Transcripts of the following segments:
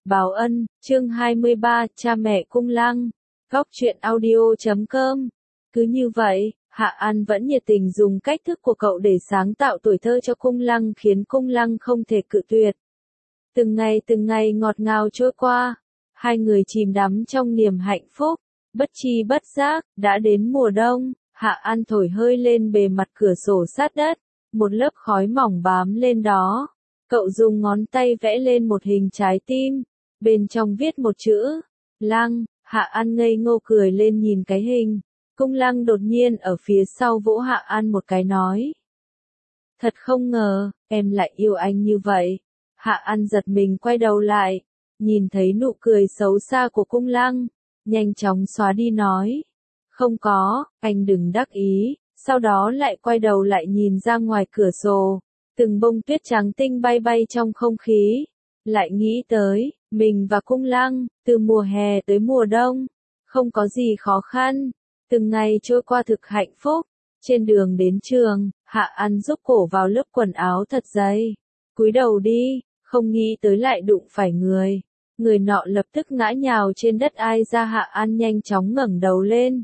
Báo ân, chương 23, cha mẹ cung lăng. Góc truyện audio.com. Cứ như vậy, Hạ An vẫn nhiệt tình dùng cách thức của cậu để sáng tạo tuổi thơ cho cung lăng khiến cung lăng không thể cự tuyệt. Từng ngày ngọt ngào trôi qua, hai người chìm đắm trong niềm hạnh phúc, bất chi bất giác, đã đến mùa đông, Hạ An thổi hơi lên bề mặt cửa sổ sát đất, một lớp khói mỏng bám lên đó. Cậu dùng ngón tay vẽ lên một hình trái tim, bên trong viết một chữ, Lăng. Hạ An ngây ngô cười lên nhìn cái hình. Cung Lăng đột nhiên ở phía sau vỗ Hạ An một cái nói. Thật không ngờ, em lại yêu anh như vậy. Hạ An giật mình quay đầu lại, nhìn thấy nụ cười xấu xa của Cung Lăng, nhanh chóng xóa đi nói. Không có, anh đừng đắc ý, sau đó lại quay đầu lại nhìn ra ngoài cửa sổ. Từng bông tuyết trắng tinh bay bay trong không khí. Lại nghĩ tới, mình và Cung Lăng, từ mùa hè tới mùa đông, không có gì khó khăn. Từng ngày trôi qua thực hạnh phúc. Trên đường đến trường, Hạ An giúp cổ vào lớp quần áo thật dày. Cúi đầu đi, không nghĩ tới lại đụng phải người. Người nọ lập tức ngã nhào trên đất ai ra. Hạ An nhanh chóng ngẩng đầu lên.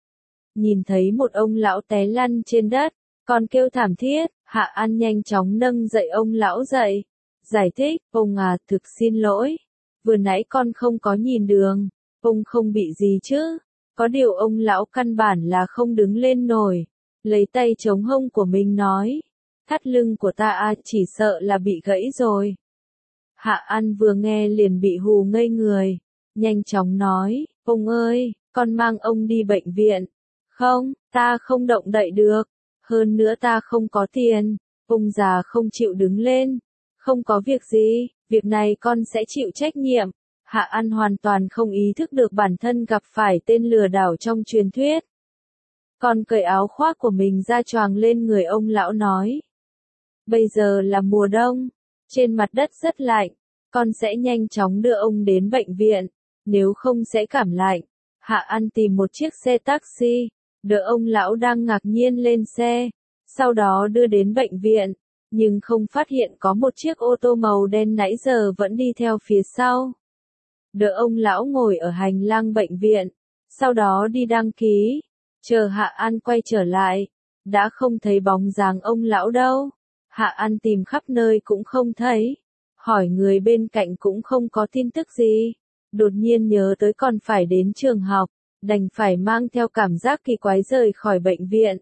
Nhìn thấy một ông lão té lăn trên đất, còn kêu thảm thiết. Hạ An nhanh chóng nâng dậy ông lão dậy. Giải thích, ông à, thực xin lỗi. Vừa nãy con không có nhìn đường. Ông không bị gì chứ. Có điều ông lão căn bản là không đứng lên nổi. Lấy tay chống hông của mình nói. Thắt lưng của ta à, chỉ sợ là bị gãy rồi. Hạ An vừa nghe liền bị hù ngây người. Nhanh chóng nói, ông ơi, con mang ông đi bệnh viện. Không, ta không động đậy được. Hơn nữa ta không có tiền. Ông già không chịu đứng lên. Không có việc gì, việc này con sẽ chịu trách nhiệm. Hạ An hoàn toàn không ý thức được bản thân gặp phải tên lừa đảo trong truyền thuyết. Con cởi áo khoác của mình ra choàng lên người ông lão nói. Bây giờ là mùa đông, trên mặt đất rất lạnh, con sẽ nhanh chóng đưa ông đến bệnh viện, nếu không sẽ cảm lạnh. Hạ An tìm một chiếc xe taxi, đỡ ông lão đang ngạc nhiên lên xe, sau đó đưa đến bệnh viện. Nhưng không phát hiện có một chiếc ô tô màu đen nãy giờ vẫn đi theo phía sau. Đỡ ông lão ngồi ở hành lang bệnh viện, sau đó đi đăng ký. Chờ Hạ An quay trở lại, đã không thấy bóng dáng ông lão đâu. Hạ An tìm khắp nơi cũng không thấy, hỏi người bên cạnh cũng không có tin tức gì. Đột nhiên nhớ tới còn phải đến trường học, đành phải mang theo cảm giác kỳ quái rời khỏi bệnh viện.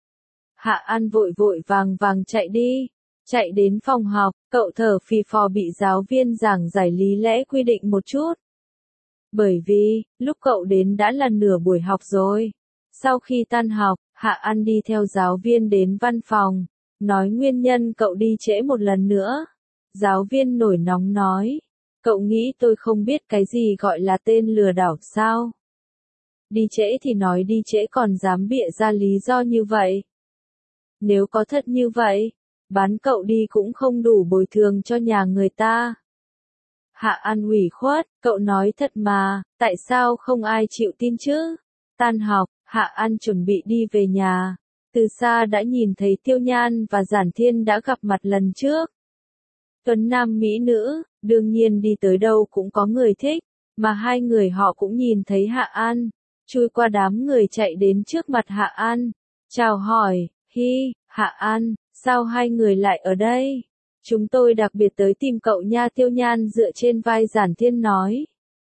Hạ An vội vàng chạy đi. Chạy đến phòng học, cậu thở phì phò bị giáo viên giảng giải lý lẽ quy định một chút. Bởi vì, lúc cậu đến đã là nửa buổi học rồi. Sau khi tan học, Hạ An đi theo giáo viên đến văn phòng, nói nguyên nhân cậu đi trễ một lần nữa. Giáo viên nổi nóng nói, cậu nghĩ tôi không biết cái gì gọi là tên lừa đảo sao? Đi trễ thì nói đi trễ còn dám bịa ra lý do như vậy. Nếu có thật như vậy, bán cậu đi cũng không đủ bồi thường cho nhà người ta. Hạ An ủy khuất, cậu nói thật mà, tại sao không ai chịu tin chứ? Tan học, Hạ An chuẩn bị đi về nhà. Từ xa đã nhìn thấy Tiêu Nhan và Giản Thiên đã gặp mặt lần trước. Tuấn nam mỹ nữ, đương nhiên đi tới đâu cũng có người thích, mà hai người họ cũng nhìn thấy Hạ An. Chui qua đám người chạy đến trước mặt Hạ An. Chào hỏi, hi, Hạ An. Sao hai người lại ở đây? Chúng tôi đặc biệt tới tìm cậu nha. Tiêu Nhan dựa trên vai Giản Thiên nói.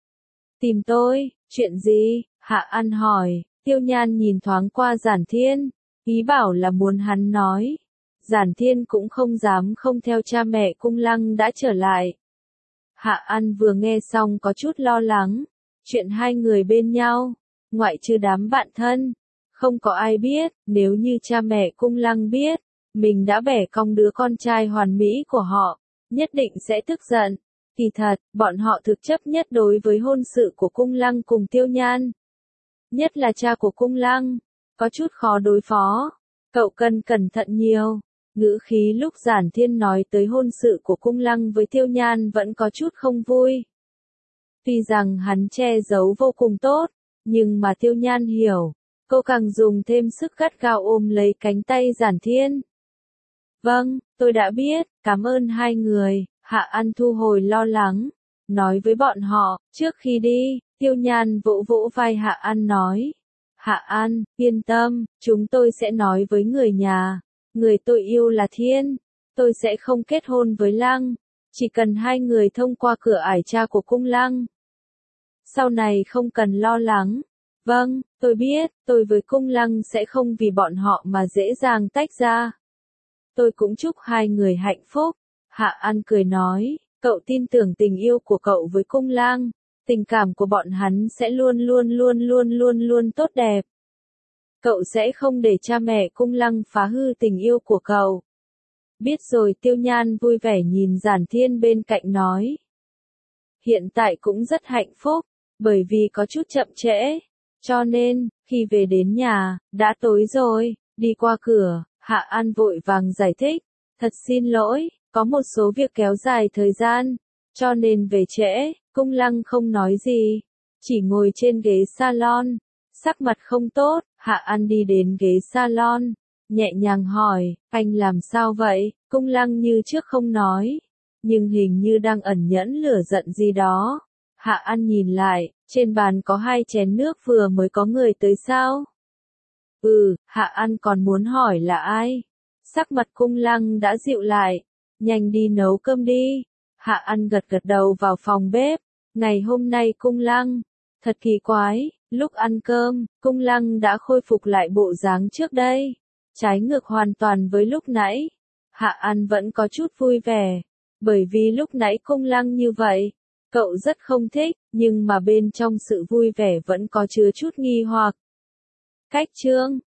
Tìm tôi, chuyện gì? Hạ An hỏi. Tiêu Nhan nhìn thoáng qua Giản Thiên, ý bảo là muốn hắn nói. Giản Thiên cũng không dám không theo. Cha mẹ Cung Lăng đã trở lại. Hạ An vừa nghe xong có chút lo lắng. Chuyện hai người bên nhau, ngoại trừ đám bạn thân, không có ai biết. Nếu như cha mẹ Cung Lăng biết mình đã bẻ cong đứa con trai hoàn mỹ của họ, nhất định sẽ tức giận. Kỳ thật, bọn họ thực chấp nhất đối với hôn sự của Cung Lăng cùng Tiêu Nhan. Nhất là cha của Cung Lăng, có chút khó đối phó. Cậu cần cẩn thận nhiều. Ngữ khí lúc Giản Thiên nói tới hôn sự của Cung Lăng với Tiêu Nhan vẫn có chút không vui. Tuy rằng hắn che giấu vô cùng tốt, nhưng mà Tiêu Nhan hiểu, cô càng dùng thêm sức gắt gao ôm lấy cánh tay Giản Thiên. Vâng, tôi đã biết, cảm ơn hai người. Hạ An thu hồi lo lắng, nói với bọn họ, trước khi đi, Tiêu Nhan vỗ vỗ vai Hạ An nói. Hạ An, yên tâm, chúng tôi sẽ nói với người nhà. Người tôi yêu là Thiên. Tôi sẽ không kết hôn với Lăng. Chỉ cần hai người thông qua cửa ải cha của cung Lăng. Sau này không cần lo lắng. Vâng, tôi biết, tôi với cung Lăng sẽ không vì bọn họ mà dễ dàng tách ra. Tôi cũng chúc hai người hạnh phúc. Hạ An cười nói, cậu tin tưởng tình yêu của cậu với cung Lăng. Tình cảm của bọn hắn sẽ luôn tốt đẹp. Cậu sẽ không để cha mẹ cung Lăng phá hư tình yêu của cậu. Biết rồi. Tiêu Nhan vui vẻ nhìn Giản Thiên bên cạnh nói. Hiện tại cũng rất hạnh phúc, bởi vì có chút chậm trễ. Cho nên, khi về đến nhà, đã tối rồi. Đi qua cửa, Hạ An vội vàng giải thích. Thật xin lỗi, có một số việc kéo dài thời gian, cho nên về trễ. Cung Lăng không nói gì, chỉ ngồi trên ghế salon, sắc mặt không tốt. Hạ An đi đến ghế salon, nhẹ nhàng hỏi, anh làm sao vậy? Cung Lăng như trước không nói, nhưng hình như đang ẩn nhẫn lửa giận gì đó. Hạ An nhìn lại, trên bàn có 2 chén nước vừa mới có người tới sao? Hạ An còn muốn hỏi là ai? Sắc mặt Cung Lăng đã dịu lại, nhanh đi nấu cơm đi. Hạ An gật đầu vào phòng bếp. Ngày hôm nay Cung Lăng, thật kỳ quái, lúc ăn cơm, Cung Lăng đã khôi phục lại bộ dáng trước đây. Trái ngược hoàn toàn với lúc nãy. Hạ An vẫn có chút vui vẻ, bởi vì lúc nãy Cung Lăng như vậy, cậu rất không thích, nhưng mà bên trong sự vui vẻ vẫn có chứa chút nghi hoặc. Cách chương